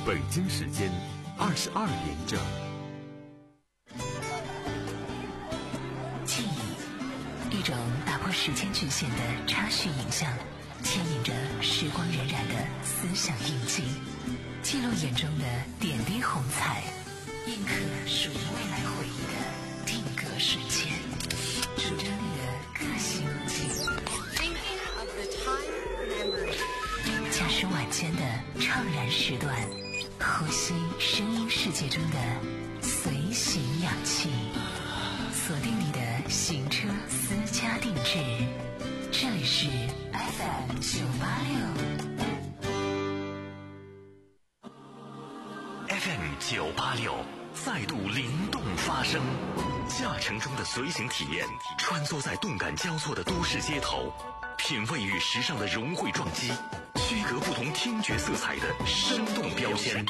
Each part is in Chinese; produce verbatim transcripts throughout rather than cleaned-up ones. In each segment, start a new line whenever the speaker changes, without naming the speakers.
北京时间二十二点整。
记忆，一种打破时间局限的插叙影像，牵引着时光荏苒的思想印记，记录眼中的点滴红彩，印刻属于未来回忆的定格瞬间，主张你的个性路径。驾驶晚间的怅然时段，呼吸声音世界中的随行氧气，锁定你的行车私家定制。这里是 F M 九八六
F M 九八六再度灵动发声，驾乘中的随行体验，穿梭在动感交错的都市街头，品味与时尚的融汇撞击，区隔不同听觉色彩的生动标签，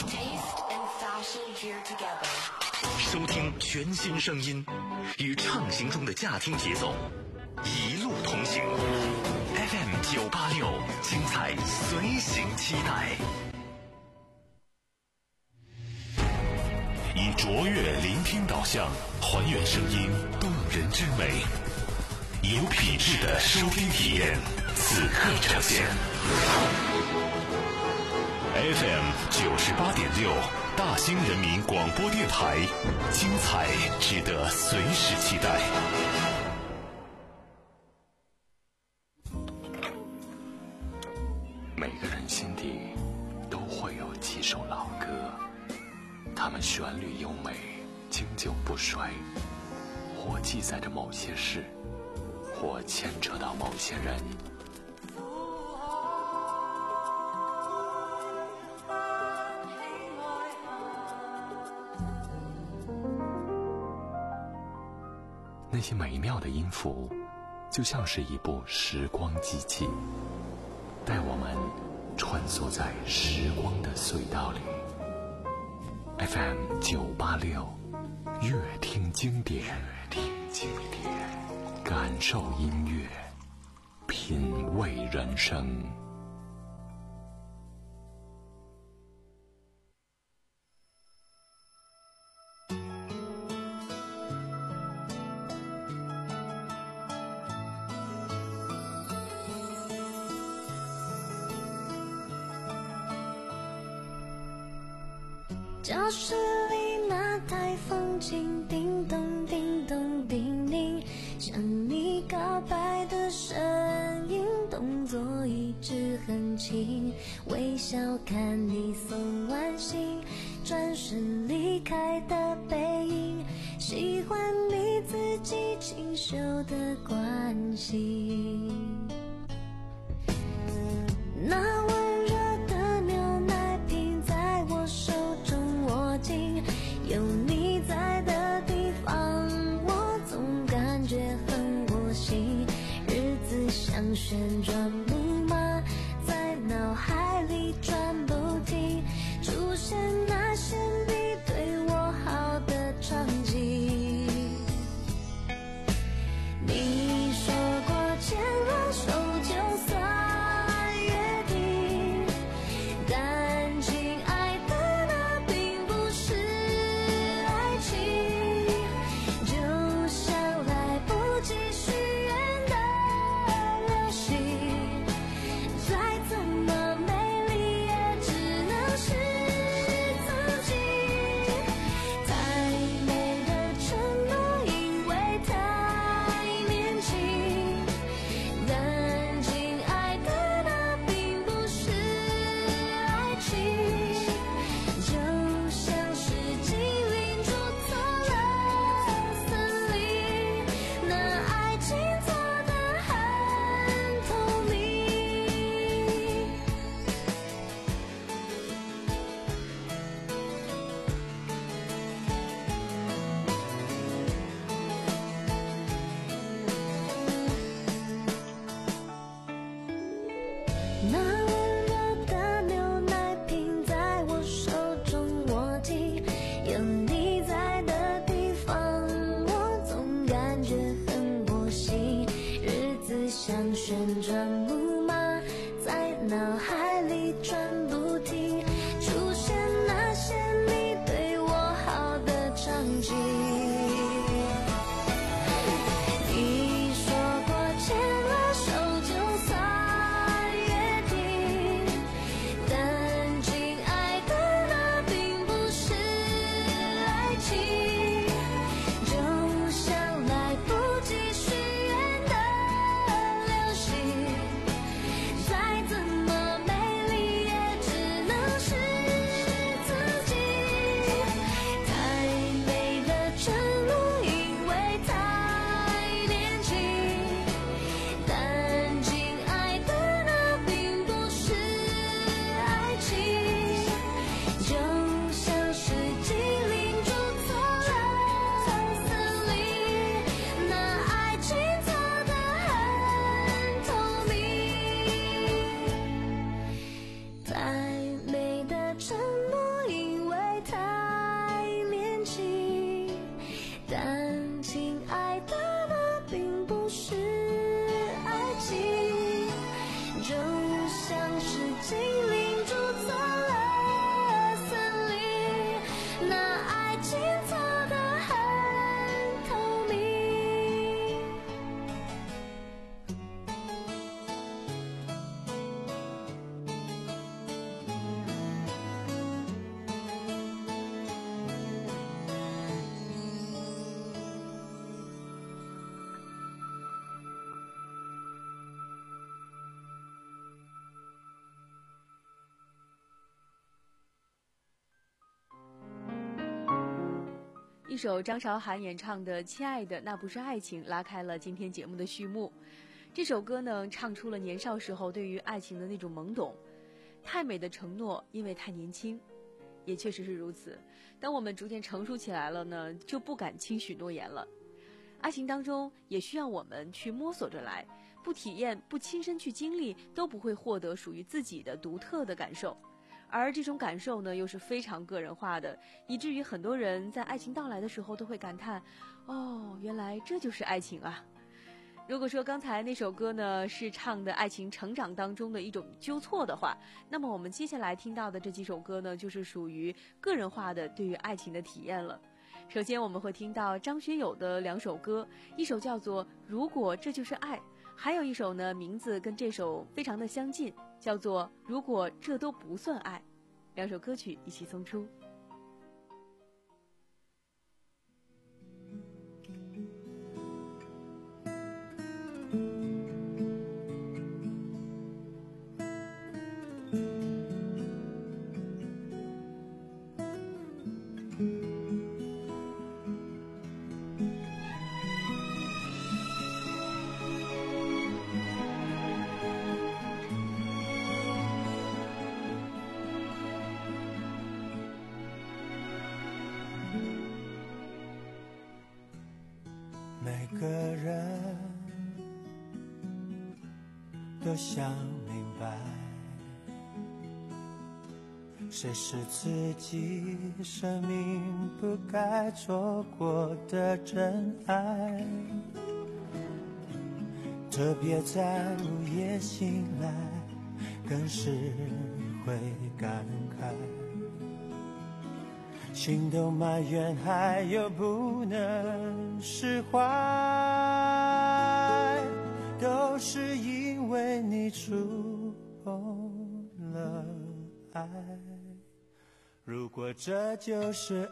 收听全新声音，与畅行中的驾听节奏一路同行。 F M 九八六，精彩随行期待。
以卓越聆听导向，还原声音动人之美，有品质的收听体验，此刻呈现。F M 九十八点六，大兴人民广播电台，精彩值得随时期待。
每个人心底都会有几首老歌，它们旋律优美，经久不衰，或记载着某些事，或牵扯到某些人。那些美妙的音符，就像是一部时光机器，带我们穿梭在时光的隧道里。F M 九八六，乐听经典，乐听经典，感受音乐，品味人生。
教室里那台风琴叮咚叮咚叮咛，向你告白的声音，动作一直很轻，微笑看你送完信，转身离开的背影，喜欢你自己清秀的关心，那温热的牛奶瓶在我手中握紧，有你在的地方我总感觉很窝心，日子像旋转木马在脑海里转不停，出现那些你对我好的场景，你说过千万
一首张韶涵演唱的《亲爱的那不是爱情》拉开了今天节目的序幕。这首歌呢，唱出了年少时候对于爱情的那种懵懂。太美的承诺，因为太年轻，也确实是如此。当我们逐渐成熟起来了呢，就不敢轻许诺言了。爱情当中也需要我们去摸索着来，不体验、不亲身去经历，都不会获得属于自己的独特的感受。而这种感受呢，又是非常个人化的，以至于很多人在爱情到来的时候都会感叹：哦，原来这就是爱情啊！如果说刚才那首歌呢是唱的爱情成长当中的一种纠错的话，那么我们接下来听到的这几首歌呢，就是属于个人化的对于爱情的体验了。首先我们会听到张学友的两首歌，一首叫做《如果这就是爱》，还有一首呢名字跟这首非常的相近，叫做《如果这都不算爱》。两首歌曲一起送出。
每个人都想明白，谁是自己生命不该错过的真爱，特别在午夜醒来，更是会感慨，心都埋怨，还有不能释怀，都是因为你触碰了爱。如果这就是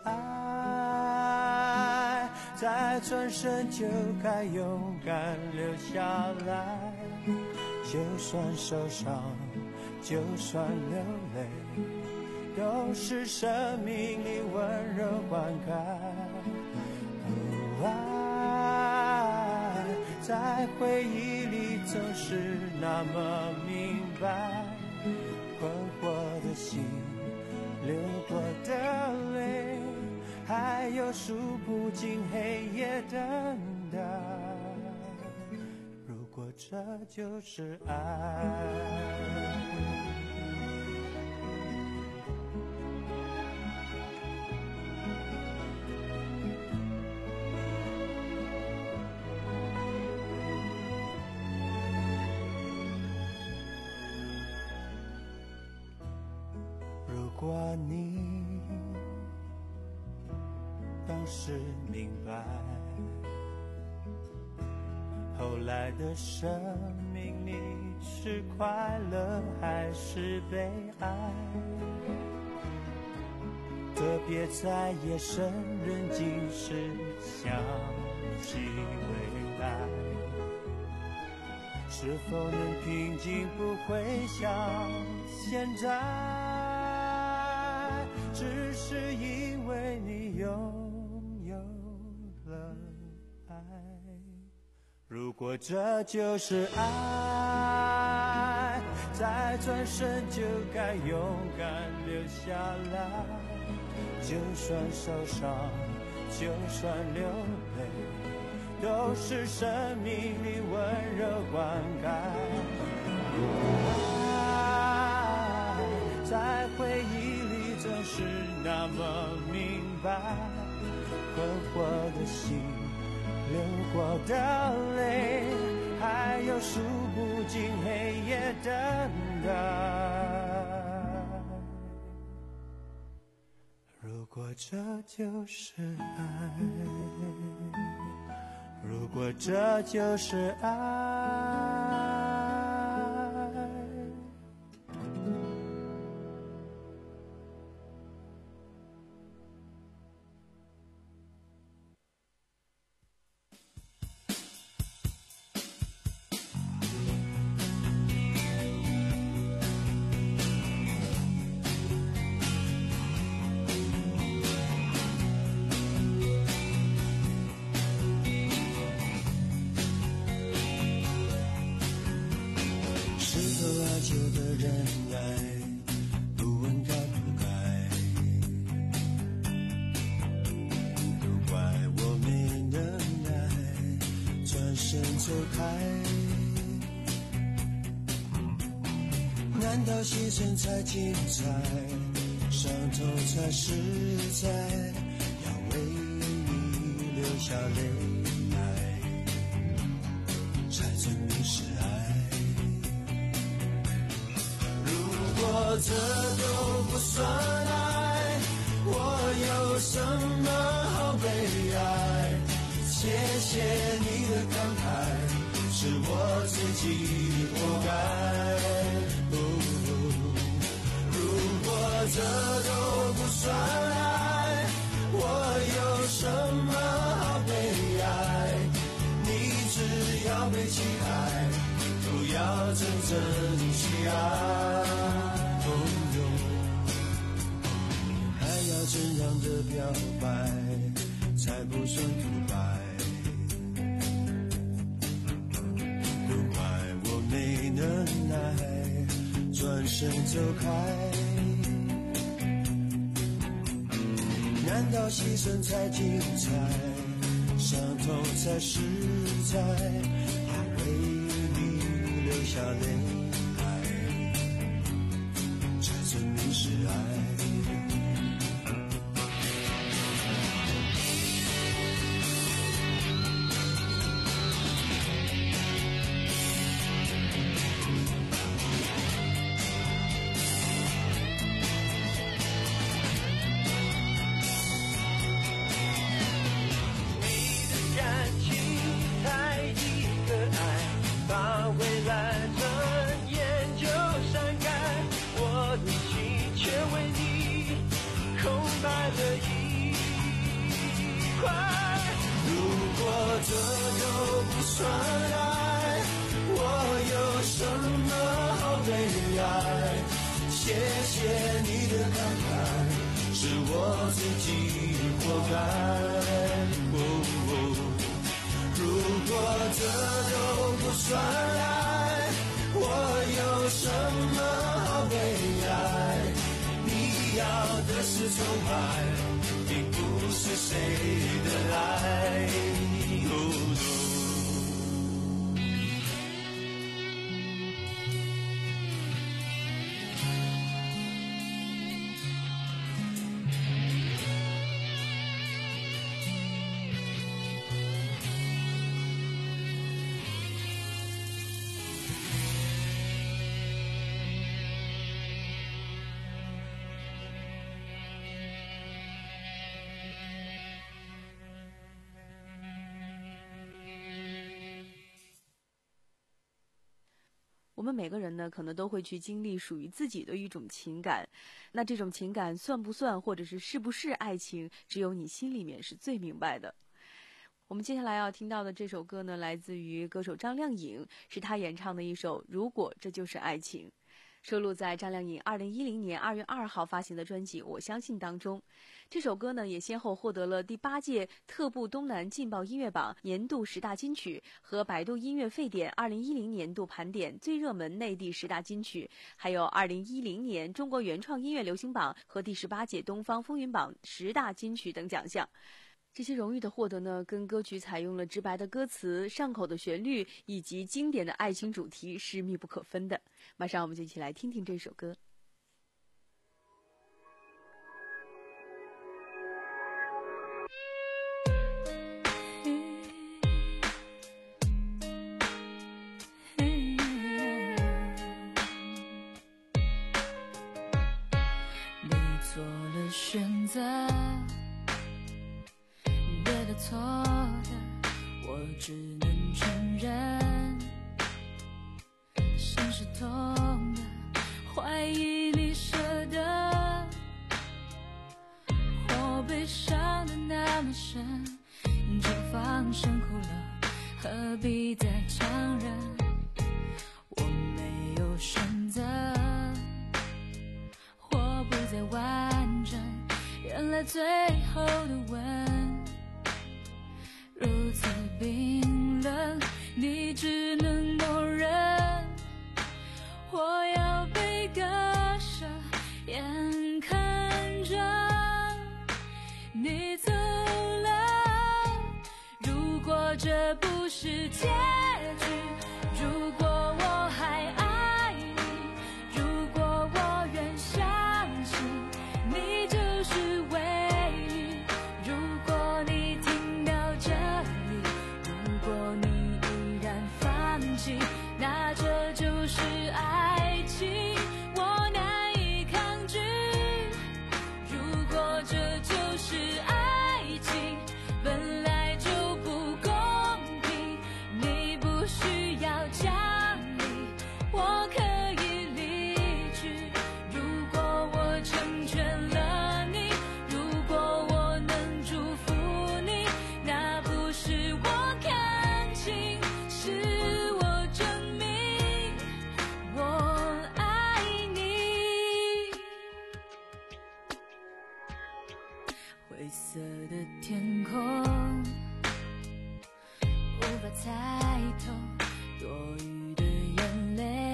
爱，再转身就该勇敢留下来，就算受伤，就算流泪，都是生命里温柔灌溉。哦，爱在回忆里总是那么明白，困惑的心，流过的泪，还有数不尽黑夜等待。如果这就是爱，如果你当时明白，后来的生命你是快乐还是悲哀，特别在夜深人静时想起未来，是否能平静不会像现在，只是因为你拥有了爱。如果这就是爱，再转身就该勇敢留下来，就算受伤，就算流泪，都是生命里温柔灌溉。爱在回忆里总是那么明白，困惑的心，流过的泪，还有数不尽黑夜等待。如果这就是爱，如果这就是爱， 走开，难道牺牲才精彩，伤痛才实在，要为你流下泪来，才证明是爱。如果这都不算爱，我有什么好悲哀？谢谢你的慷慨，是我自己活该。哦，如果这都不算爱，我有什么好悲哀？你只要被期待，不要真正去爱。还要怎样的表白才不算独白？都怪我没能耐转身走开。难道牺牲才精彩，伤痛才实在，要为你流下泪来，才证明是爱。这都不算爱，我有什么好悲哀？谢谢你的慷慨，是我自己活该。哦哦，如果这都不算爱，我有什么好悲哀？你要的是崇拜，并不是谁的爱。
我们每个人呢，可能都会去经历属于自己的一种情感，那这种情感算不算，或者是是不是爱情，只有你心里面是最明白的。我们接下来要听到的这首歌呢，来自于歌手张靓颖，是她演唱的一首《如果这就是爱情》，收录在张靓颖二零一零年二月二号发行的专辑《我相信》当中。这首歌呢，也先后获得了第八届特步东南劲爆音乐榜年度十大金曲和百度音乐沸点二零一零年度盘点最热门内地十大金曲，还有二零一零年中国原创音乐流行榜和第十八届东方风云榜十大金曲等奖项。这些荣誉的获得呢，跟歌曲采用了直白的歌词、上口的旋律以及经典的爱情主题是密不可分的。马上我们就一起来听听这首歌。
你做了选择，对的错的我只能承认，心是痛的，怀疑你舍得，我悲伤的那么深，就放声哭了，何必再强忍？我没有选择，我不再完整，原来最后的吻如此冰冷，你只能默认，我要被割舍，眼看着你走了，如果这不是结灰色的天空，无法猜透多余的眼泪，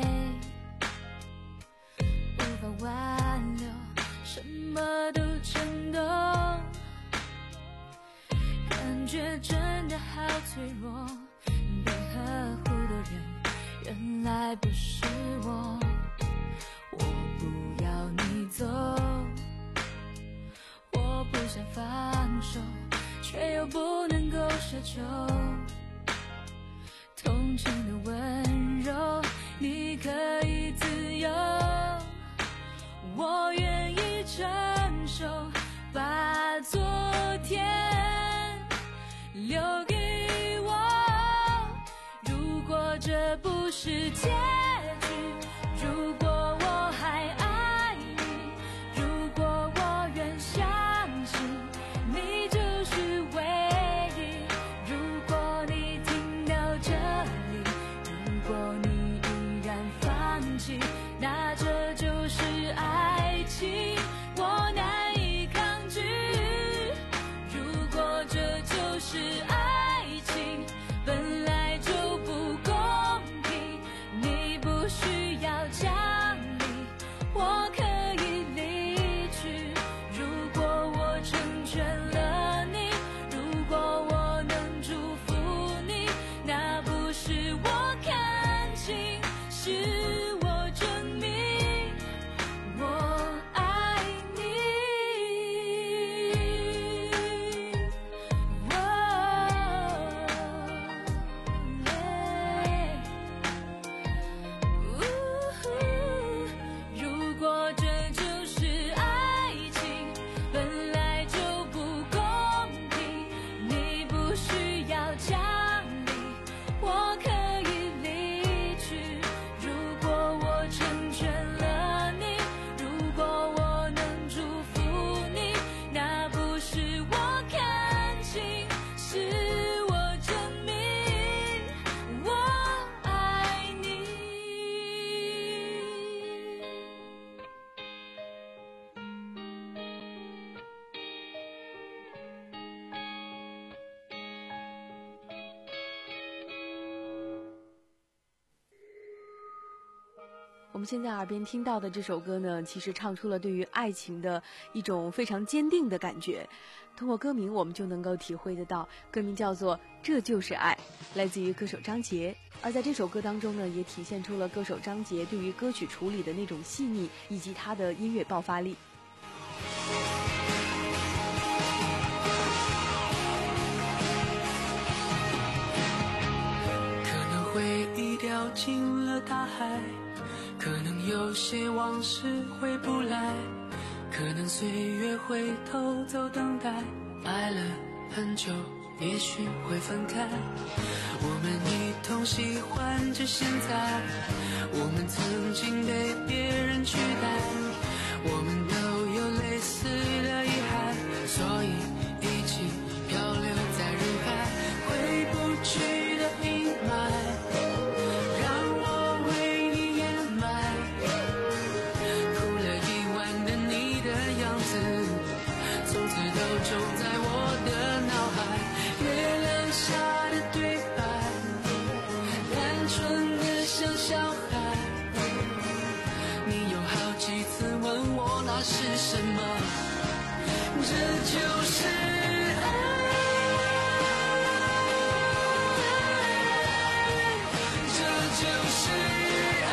无法挽留，什么都震动，感觉真的好脆弱，被呵护的人原来不是我，我不要你走，我不想放手，却又不能够奢求同情的温柔，你可以自由，我愿意承受，把昨天留给我，如果这不是结局，如果我还爱你，如果我愿相信你就是唯一，如果你听到这里，如果你依然放弃，那这就是爱情，我难以抗拒，如果这就是爱情，本来就不公平，你不需要讲理，我可以离去，如果我成全了你，如果我能祝福你，那不是我看清，是我证明我爱你。如果这就是爱情，本来就不公平，你不需要讲理，我可以离去，如果我成全了你，如果我能祝福你，那不是我看清，是我证明我爱你。
我们现在耳边听到的这首歌呢，其实唱出了对于爱情的一种非常坚定的感觉。通过歌名我们就能够体会得到，歌名叫做《这就是爱》，来自于歌手张杰。而在这首歌当中呢，也体现出了歌手张杰对于歌曲处理的那种细腻，以及他的音乐爆发力。
可能回忆掉进了大海，可能有些往事回不来，可能岁月会偷走等待，爱了很久也许会分开，我们一同喜欢着现在，我们曾经被别人取代，我们都有类似的遗憾，所以一起漂流在人海，回不去的阴霾让我为你掩埋，哭了一晚的你的样子从此都种在我的脑海，月亮下的对白单纯的像小孩，你有好几次问我那是什么，这就是爱，这就是爱，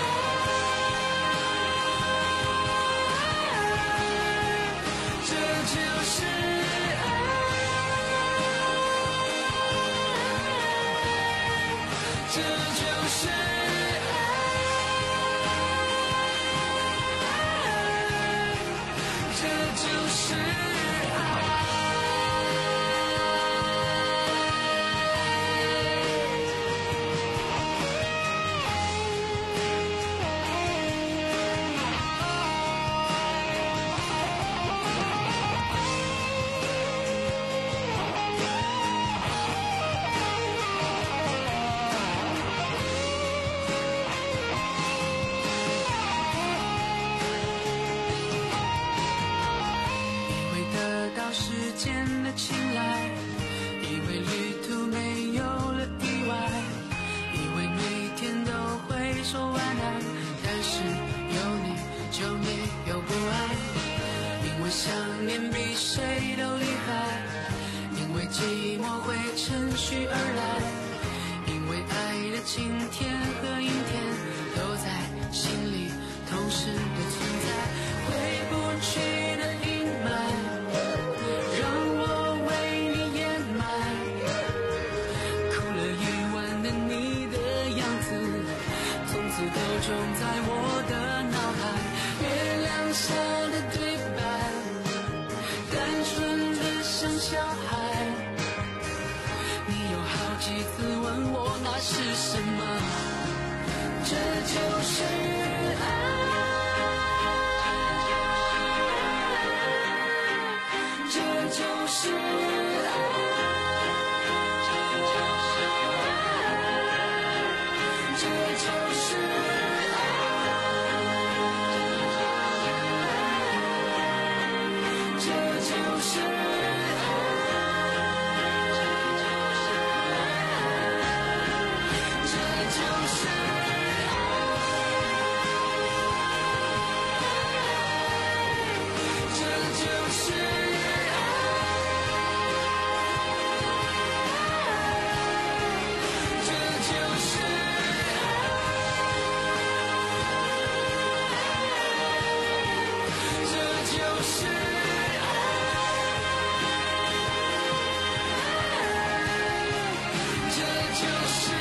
这就是爱，这就是爱，这就是爱。
间的青睐，以为旅途没有了意外，以为每天都会说晚安，但是有你就没有不安。因为想念比谁都厉害，因为寂寞会趁虚而来，因为爱的晴天和阴天都在心里同时的存在。回不去的阴霾让我为你掩埋，哭了一晚的你的样子从此都种在我的脑海。月亮下的对白单纯的像小孩，你有好几次问我那是什么，这就是爱，这就是爱，这就是爱，这就是爱，这就是爱，这就是爱，这就是爱，这就是爱，这就是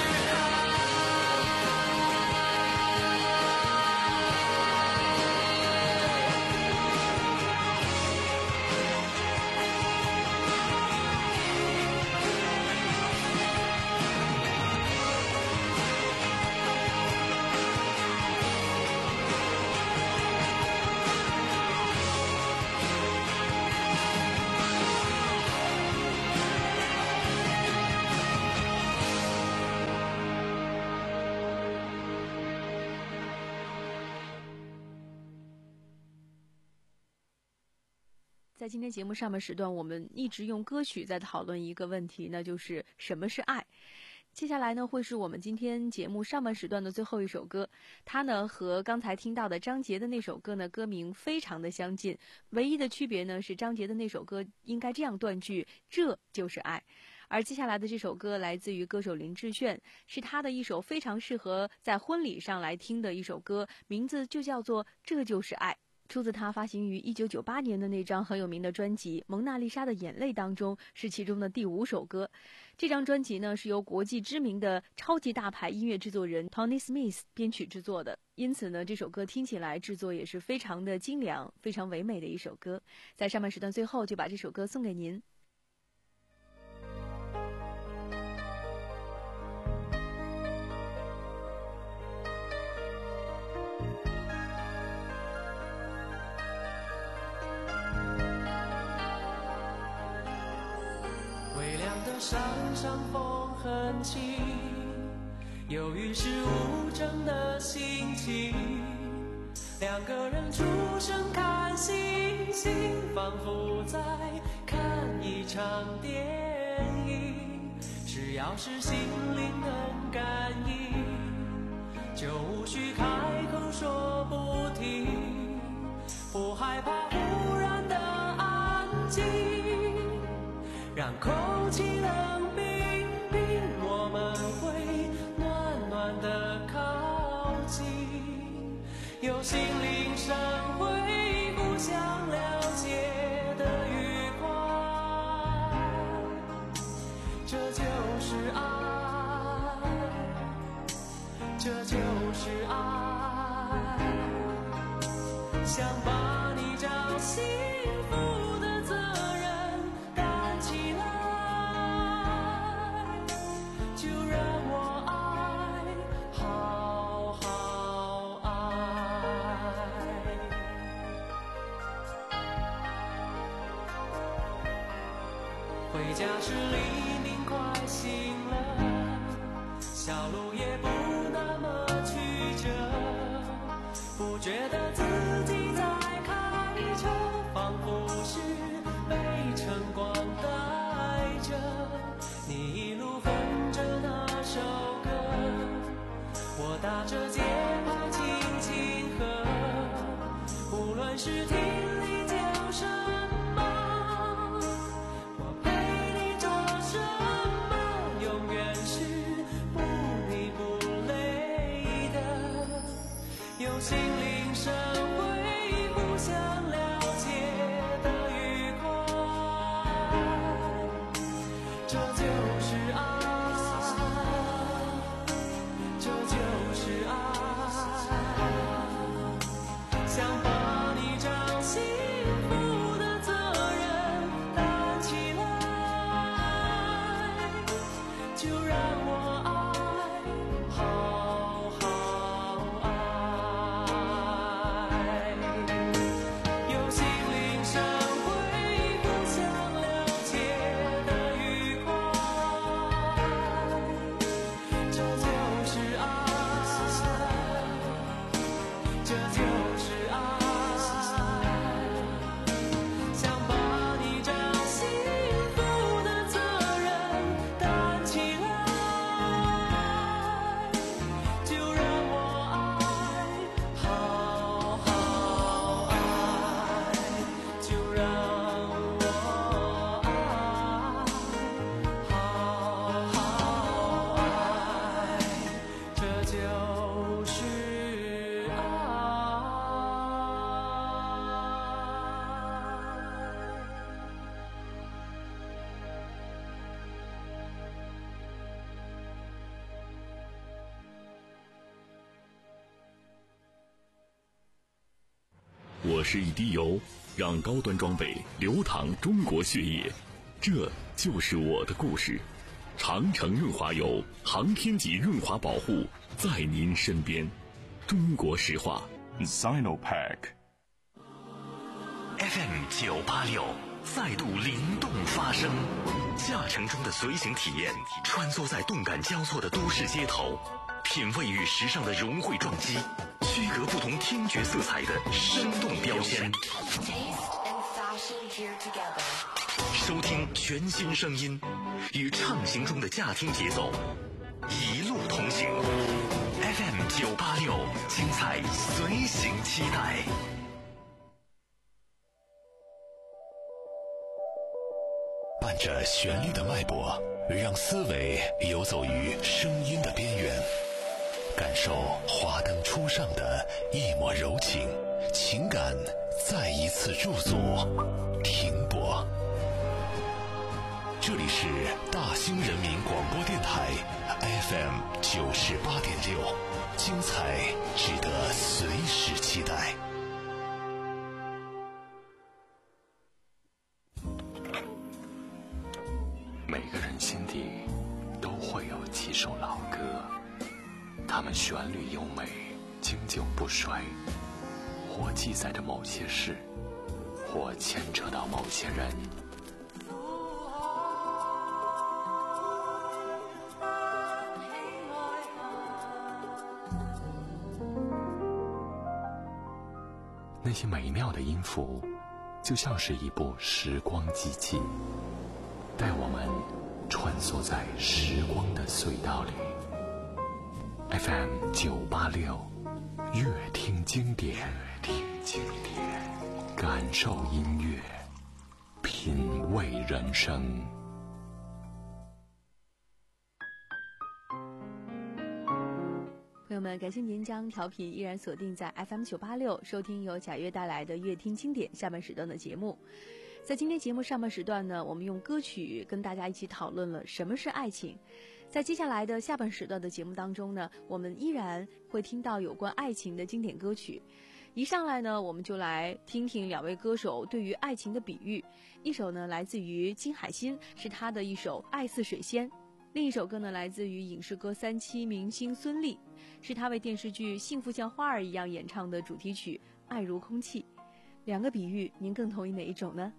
在今天节目上半时段，我们一直用歌曲在讨论一个问题，那就是什么是爱。接下来呢，会是我们今天节目上半时段的最后一首歌，它呢和刚才听到的张杰的那首歌呢歌名非常的相近，唯一的区别呢是张杰的那首歌应该这样断句，这就是爱。而接下来的这首歌来自于歌手林志炫，是他的一首非常适合在婚礼上来听的一首歌，名字就叫做《这就是爱》，出自他发行于一九九八年的那张很有名的专辑《蒙娜丽莎的眼泪》当中，是其中的第五首歌。这张专辑呢是由国际知名的超级大牌音乐制作人 Tony Smith 编曲制作的，因此呢这首歌听起来制作也是非常的精良，非常唯美的一首歌。在上半时段最后就把这首歌送给您。
山上风很轻，忧郁是无证的心情。两个人出生看星星，仿佛在看一场电影。只要是心灵能感应，就无需开口说不停，不害怕忽然的安静，让空气冷冰冰，我们会暖暖的靠近，有心灵上会互相了解的愉快，这就是爱，这就是爱，想把你找幸福的责任担起来，就让我爱，好好爱。回家时黎明快醒了，小路也不那么曲折，不觉得自己在开车，仿佛是被车心领神会，互相了解的愉快，这就是爱，这就是爱，想把你掌心负的责任担起来，就让我爱，好好爱，有心领神会，互相了解的愉快，这就是爱，这就是爱，想把你掌心负的责任担起来，就让我爱，好好爱，就让我爱，好好爱，这就是爱。
我是一滴油，让高端装备流淌中国血液，这就是我的故事。长城润滑油，航天级润滑保护，在您身边。中国石化
Sinopec
F M 九八六再度灵动发声，驾乘中的随行体验，穿梭在动感交错的都市街头，品味与时尚的融汇撞击，区隔不同听觉色彩的生动标签。收听全新声音，与畅行中的驾听节奏，一路同行。F M 九八六，精彩随行期待。
伴着旋律的脉搏，让思维游走于声音的边缘，感受华灯初上的一抹柔情，情感再一次驻足停泊。这里是大兴人民广播电台 F M 九十八点六，精彩值得随时期待。
每个人心底都会有几首老歌，它们旋律优美，经久不衰，或记载着某些事，或牵扯到某些人。那些美妙的音符，就像是一部时光机器，带我们穿梭在时光的隧道里。F M 九八六，乐听经典，乐听经典，感受音乐，品味人生。
朋友们，感谢您将调频依然锁定在 F M 九八六，收听由贾跃带来的乐听经典下半时段的节目。在今天节目上半时段呢，我们用歌曲跟大家一起讨论了什么是爱情。在接下来的下半时段的节目当中呢，我们依然会听到有关爱情的经典歌曲。一上来呢，我们就来听听两位歌手对于爱情的比喻。一首呢来自于金海心，是他的一首《爱似水仙》；另一首歌呢来自于影视歌三栖明星孙俪，是他为电视剧《幸福像花儿一样》演唱的主题曲《爱如空气》。两个比喻，您更同意哪一种呢？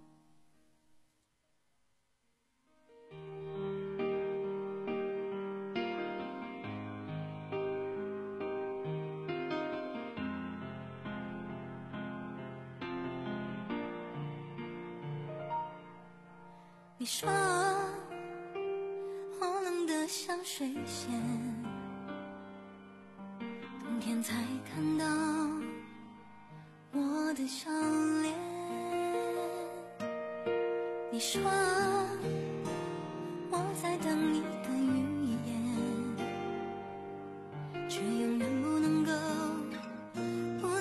你说我冷得像水仙，冬天才看到我的笑脸。你说我在等你的语言，却永远不能够不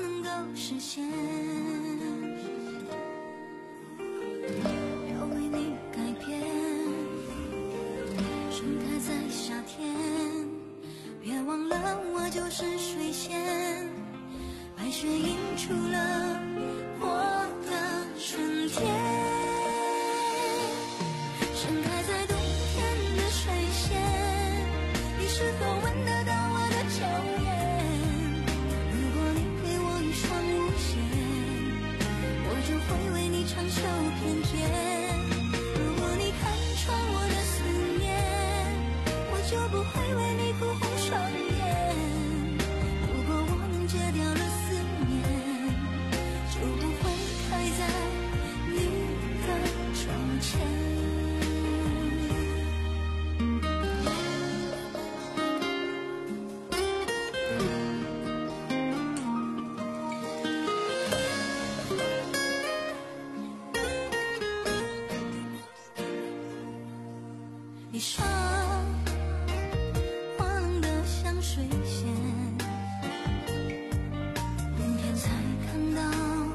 长袖翩翩。如果你看穿我的思念，我就不会为你哭红双眼。如果我能戒掉了思念，就不会开在你的窗前。你说花冷的像水仙，冬天才看到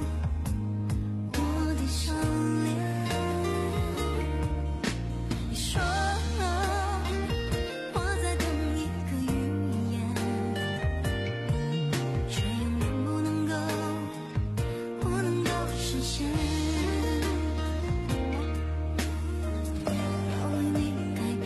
我的笑脸。你说我在等一个预言，却永远不能够不能够实现。要为你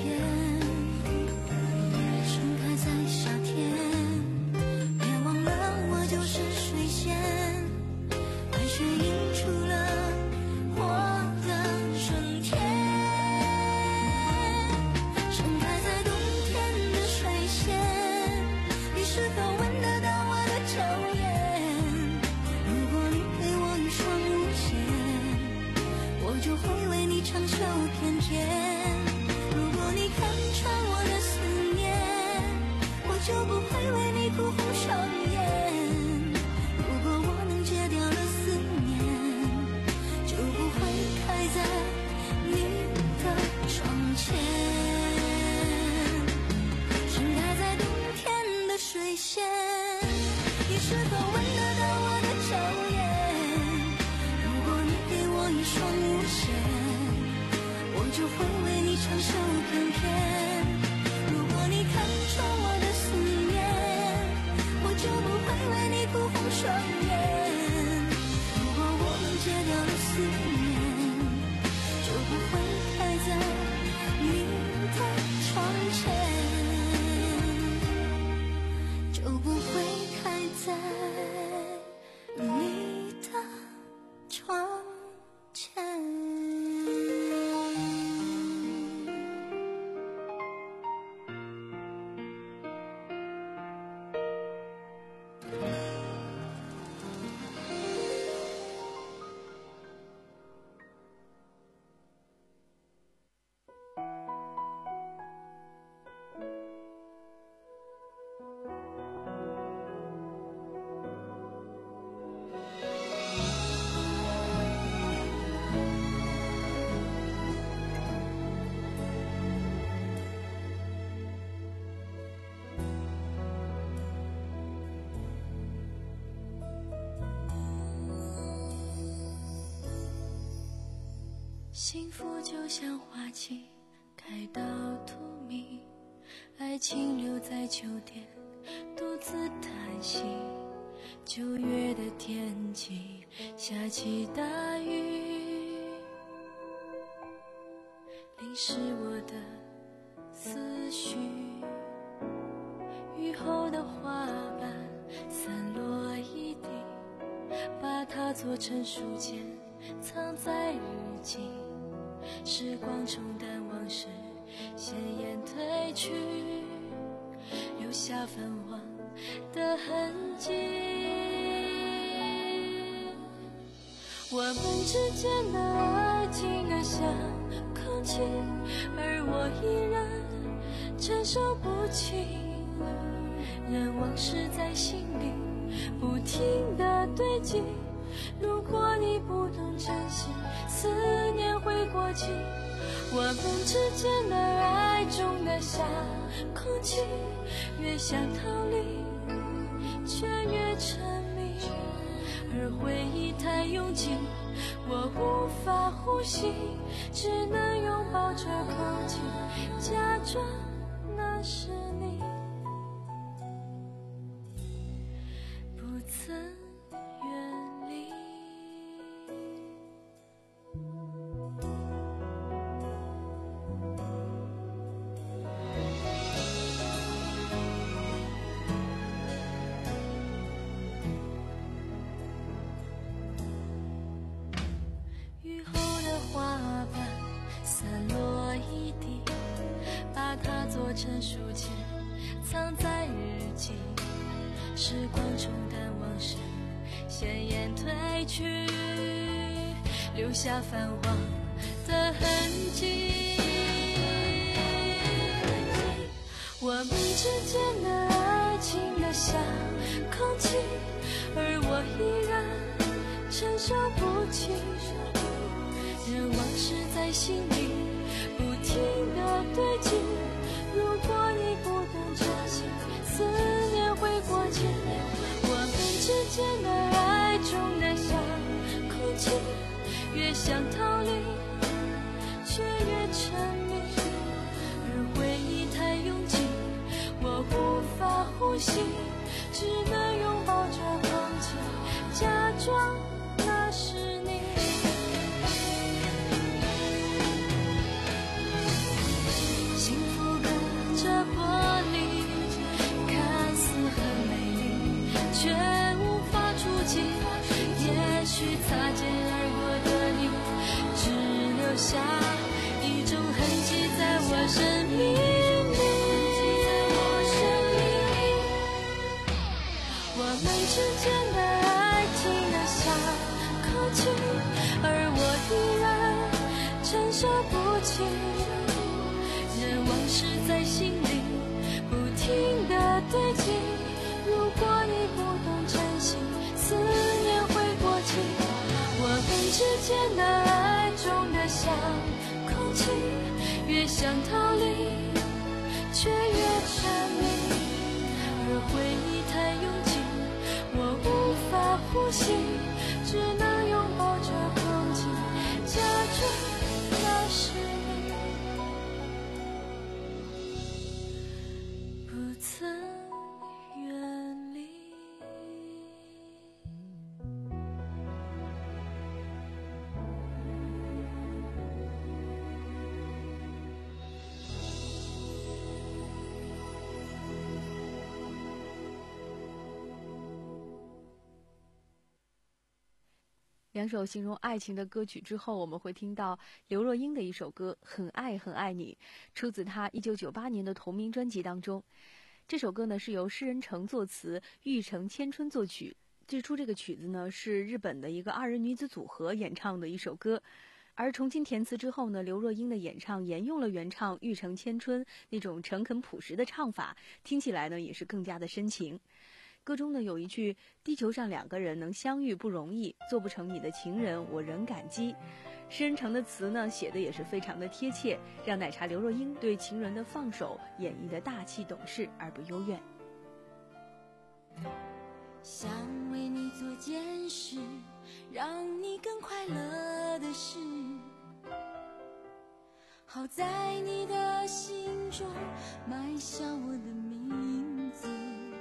幸福就像花期开到荼蘼，爱情留在秋天独自叹息。九月的天气下起大雨，淋湿我的思绪。雨后的花瓣散落一地，把它做成书签藏在日记。时光冲淡往事，鲜艳褪去，留下泛黄的痕迹。我们之间的爱静得像空气，而我依然承受不起，让往事在心里不停地堆积。如果你不懂珍惜，思念会过期。我们之间的爱重得像空气，越想逃离却越沉迷，而回忆太拥挤，我无法呼吸，只能拥抱着空气，假装那是你，不曾远离。 散落一地，把它做成书签，藏在日记。时光冲淡往事，鲜艳褪去，留下泛黄的痕迹。我们之间的爱情的像空气，而我依然承受不起。任往事在心里不停地堆积，如果你不懂珍惜，思念会过期。我们之间的爱重得像空气，越想逃离却越沉迷，而回忆太拥挤，我无法呼吸，只能拥抱着空气，假装那是你。幸福隔着玻璃，看似很美丽，却无法触及。也许擦肩而过的你，只留下一种痕迹在我生命里。我们之间的爱情的像空气，而我依然承受不起。任往事在心里不停地堆积，如果你不懂珍惜，思念会过期。我们之间的爱重得像空气，越想逃离却越沉迷，而回忆太拥挤，我无法呼吸，只能拥抱着空气，假装那是你，不曾远离。
两首形容爱情的歌曲之后，我们会听到刘若英的一首歌《很爱很爱你》，出自她一九九八年的同名专辑当中。这首歌呢是由施人成作词，玉城千春作曲。最初这个曲子呢是日本的一个二人女子组合演唱的一首歌，而重新填词之后呢，刘若英的演唱沿用了原唱玉城千春那种诚恳朴实的唱法，听起来呢也是更加的深情。歌中呢有一句地球上两个人能相遇不容易，做不成你的情人我仍感激。施人成的词呢写的也是非常的贴切，让奶茶刘若英对情人的放手演绎的大气懂事而不幽怨。
想为你做件事，让你更快乐的事，好在你的心中埋下我的名字。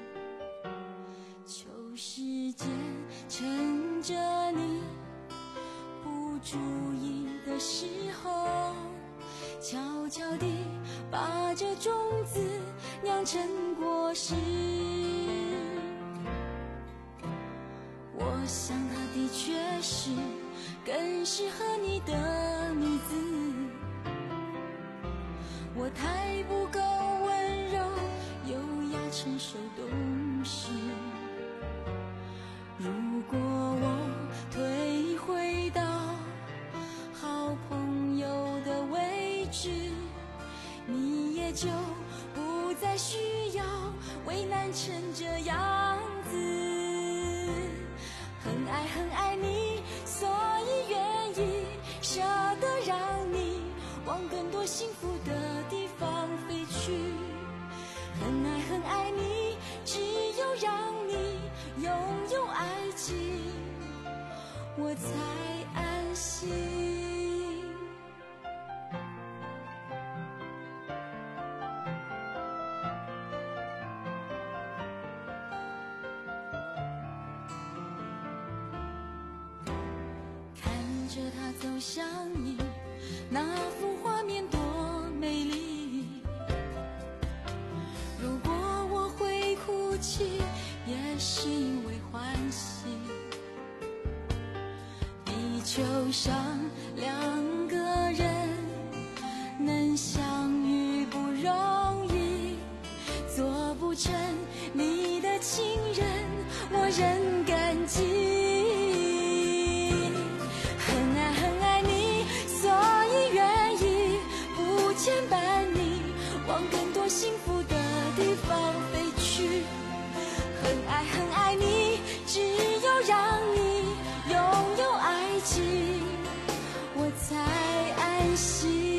求时间趁着你不注意的时候，悄悄地把这种子酿成果实。我想她的确是更适合你的女子，我太不够温柔优雅成熟懂事。如果我退回到好朋友的位置，你也就不再需要为难成这样子。很爱很爱你，所以愿意舍得让你往更多幸福的地方飞去。很爱很爱你，只有让你拥有爱情，我才安心。看着他走向你，那幅画面多美丽。如果我会哭泣，也是因为欢喜。地球上两个人安心。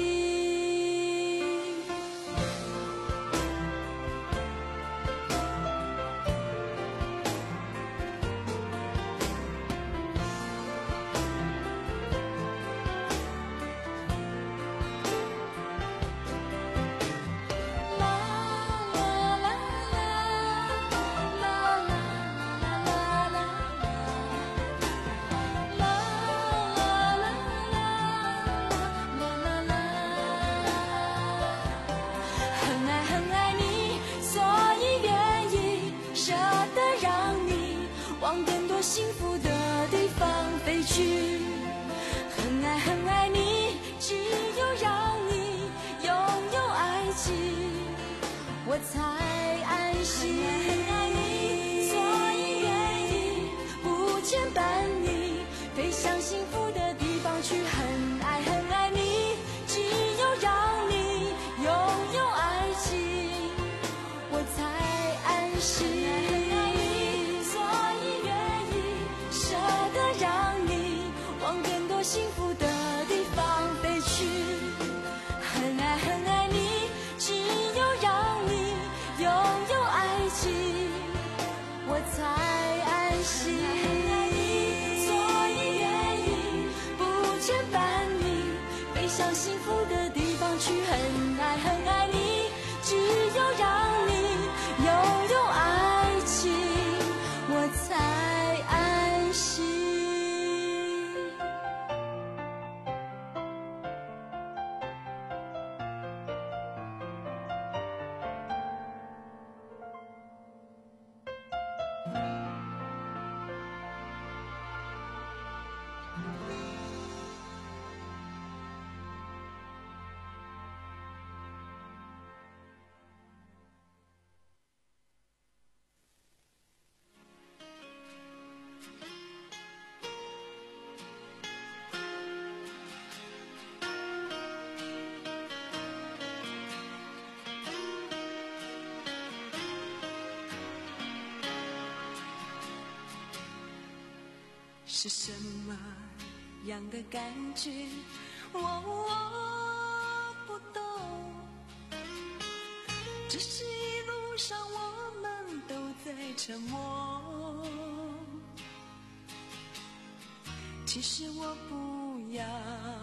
幸福的地方飞去，很爱很爱你，只有让你拥有爱情，我才安心。很爱你，所以愿意不牵绊你，飞向幸福的地方去。很爱很爱你，只有让你拥有爱情，我才安心。幸福的地方飞去，很爱很爱你，只有让你拥有爱情，我才安心。所以愿意不牵绊你，飞向幸福的地方去。很爱很爱你，只有让你拥有爱情，我才安心。是什么样的感觉？我我不懂，只是一路上我们都在沉默。其实我不要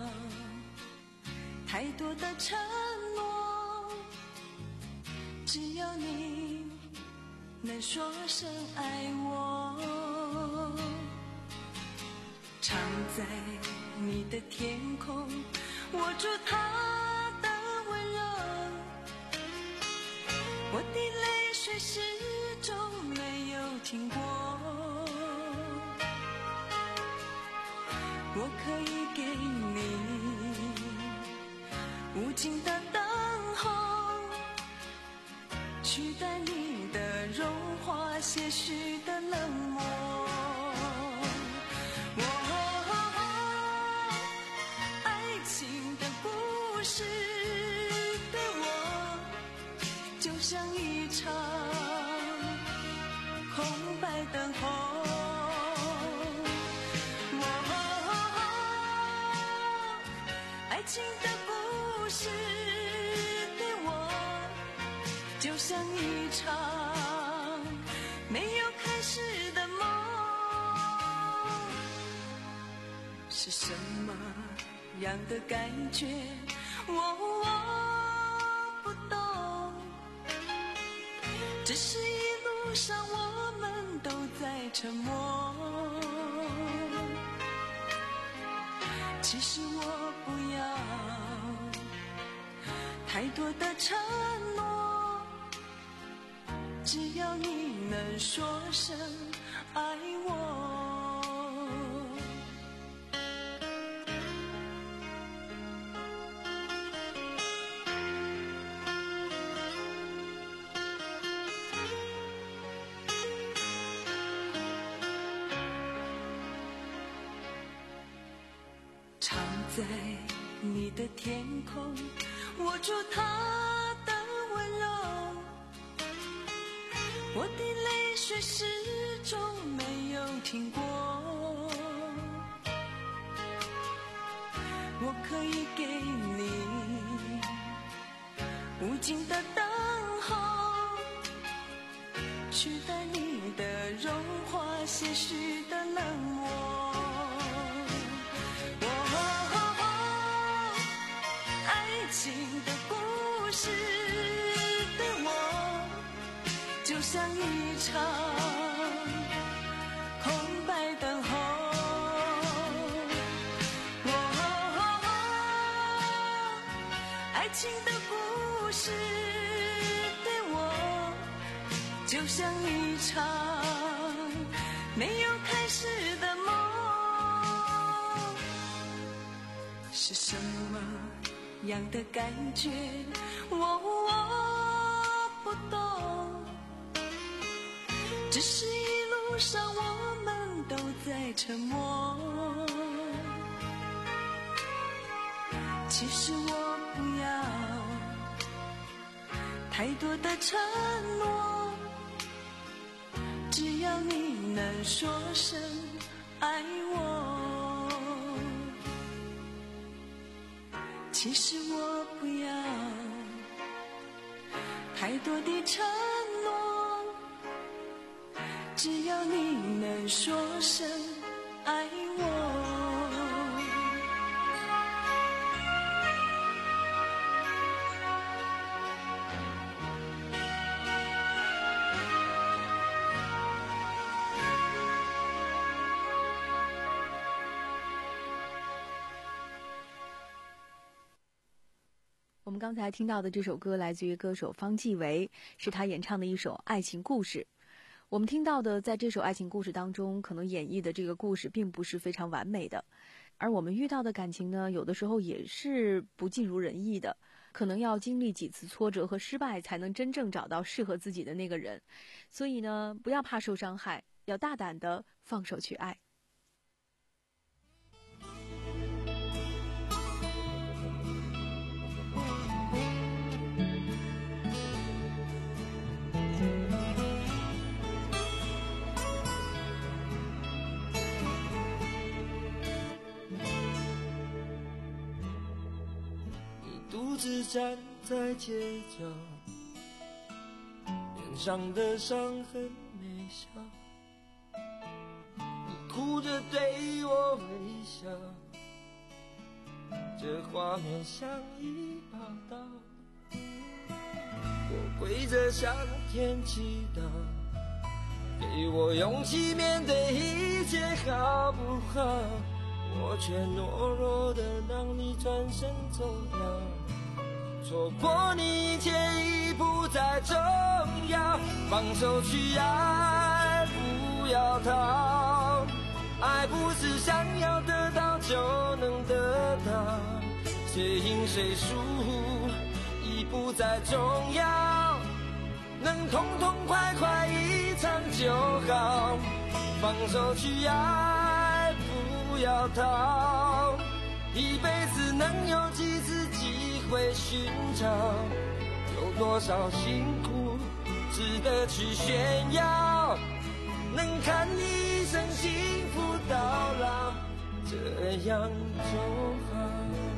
太多的承诺，只要你能说声爱我。藏在你的天空，握住它的温柔，我的泪水始终没有停过。我可以给你无尽的等候，取代你的融化，些许的冷漠。是对我就像一场空白等候，爱情的故事对我就像一场没有开始的梦。是什么样的感觉？我我不懂，只是一路上我们都在沉默。其实我不要太多的承诺，只要你能说声爱我。藏在你的天空，握住它的温柔，我的泪水始终没有停过。 我可以给你无尽的等候，取代你的融化，些许的冷漠。哦，爱情的故事对我就像一场空白等候。爱情的故事对我就像一场没有开始的梦。是什么样的感觉我我不懂，只是一路上我们都在沉默。其实我不要太多的承诺，只要你能说声爱我。其实我不要太多的承诺，只要你能说声爱我。
我们刚才听到的这首歌来自于歌手方季韦，是他演唱的一首爱情故事。我们听到的在这首爱情故事当中，可能演绎的这个故事并不是非常完美的，而我们遇到的感情呢，有的时候也是不尽如人意的，可能要经历几次挫折和失败，才能真正找到适合自己的那个人。所以呢，不要怕受伤害，要大胆的放手去爱。
独自站在街角，脸上的伤痕没消，你哭着对我微笑，这画面像一把刀。我跪着向天祈祷，给我勇气面对一切好不好？我却懦弱的让你转身走掉，错过你一切已不再重要，放手去爱，不要逃。爱不是想要得到就能得到，谁赢谁输已不再重要，能痛痛快快一场就好，放手去爱，不要逃。一辈子能有几次机会寻找，有多少辛苦值得去炫耀，能看你一生幸福到老，这样就好。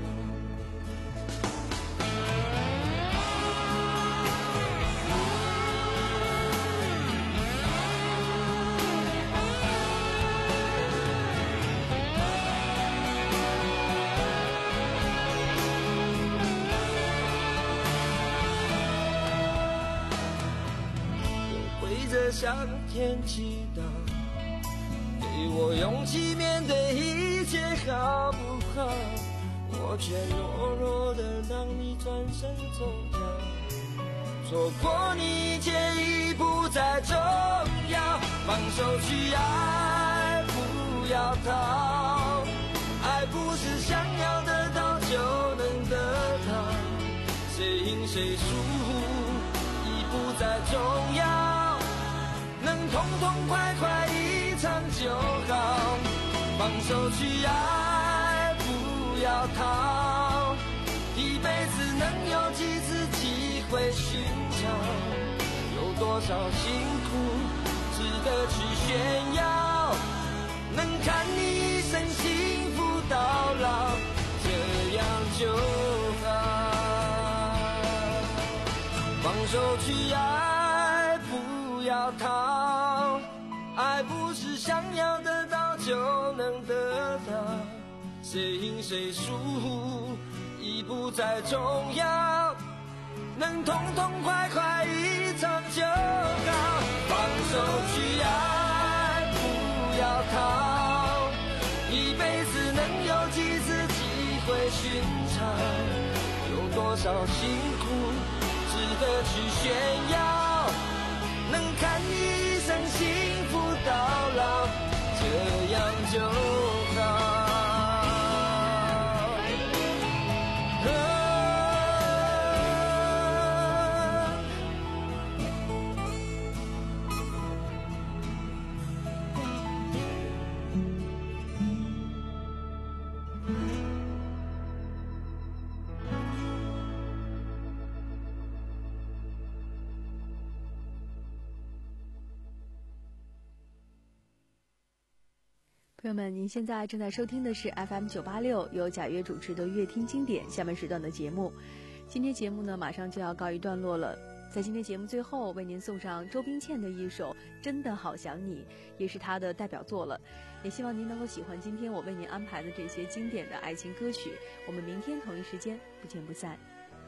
向天祈祷，给我勇气面对一切好不好？我却懦弱的让你转身走掉，错过你一切已不再重要，放手去爱，不要逃。爱不是想要得到就能得到，谁赢谁输已不再重要，能痛痛快快一场就好，放手去爱，不要逃。一辈子能有几次机会寻找，有多少辛苦值得去炫耀，能看你一生幸福到老，这手去爱，不要逃。爱不是想要得到就能得到，谁赢谁输已不再重要，能痛痛快快一场就好。放手去爱，不要逃，一辈子能有几次机会寻常，有多少辛苦值得去炫耀，能看你一生幸福到老，这样就好。
朋友们，您现在正在收听的是 F M 九八六由贾跃主持的乐听经典下半时段的节目。今天节目呢马上就要告一段落了，在今天节目最后为您送上周冰倩的一首《真的好想你》，也是她的代表作了。也希望您能够喜欢今天我为您安排的这些经典的爱情歌曲。我们明天同一时间不见不散。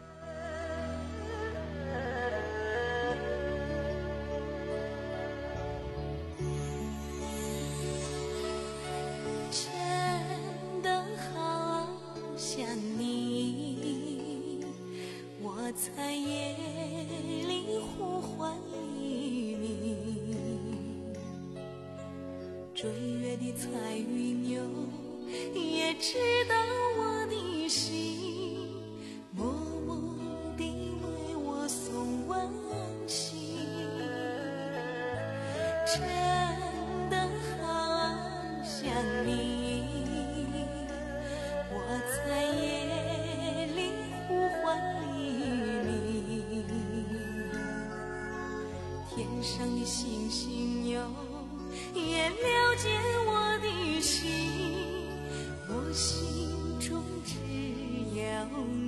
在夜里呼唤黎明，追月的彩云游也知道我的心，默默地为我送温馨。真的好想你，我在夜里呼唤天上的星星哟，也了解我的心，我心中只有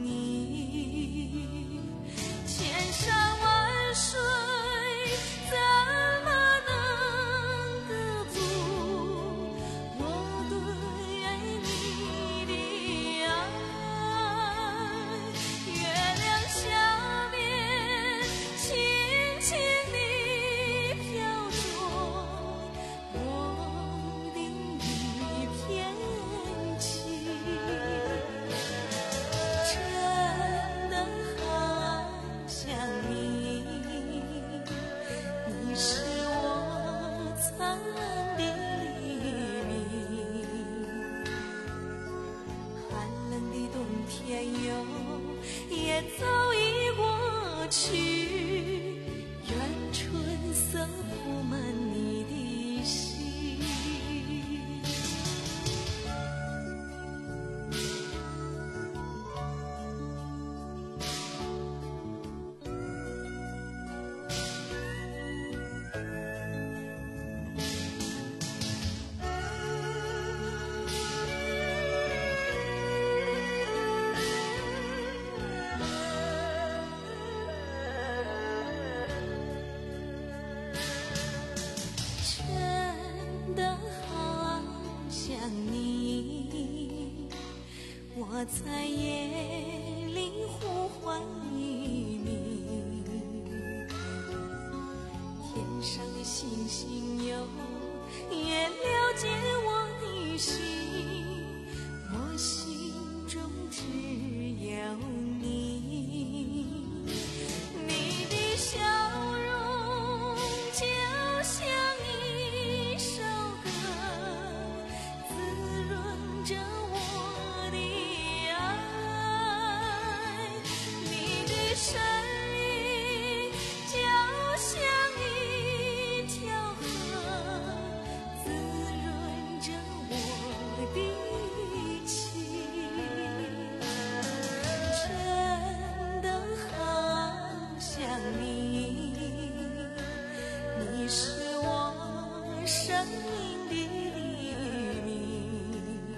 你。千山万水怎么能得足我对你的爱？月亮下面轻轻也早已过去，愿春色铺满你的心。我在夜里呼唤黎明，天上的星星哟，也了解我的心，我心中只有你。你的笑容就像一首歌，滋润着我的声音就像一条河，滋润着我的情。真的好想你，你是我生命的黎明。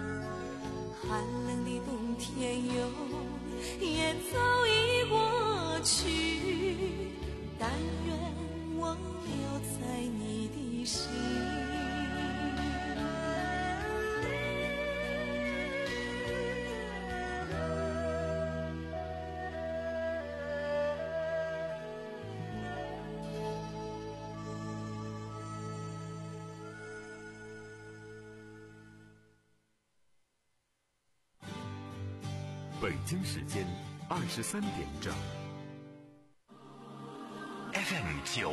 寒冷的冬天哟，也早已过过去，但愿我留在你的心。
北京时间二十三点整。
F M 九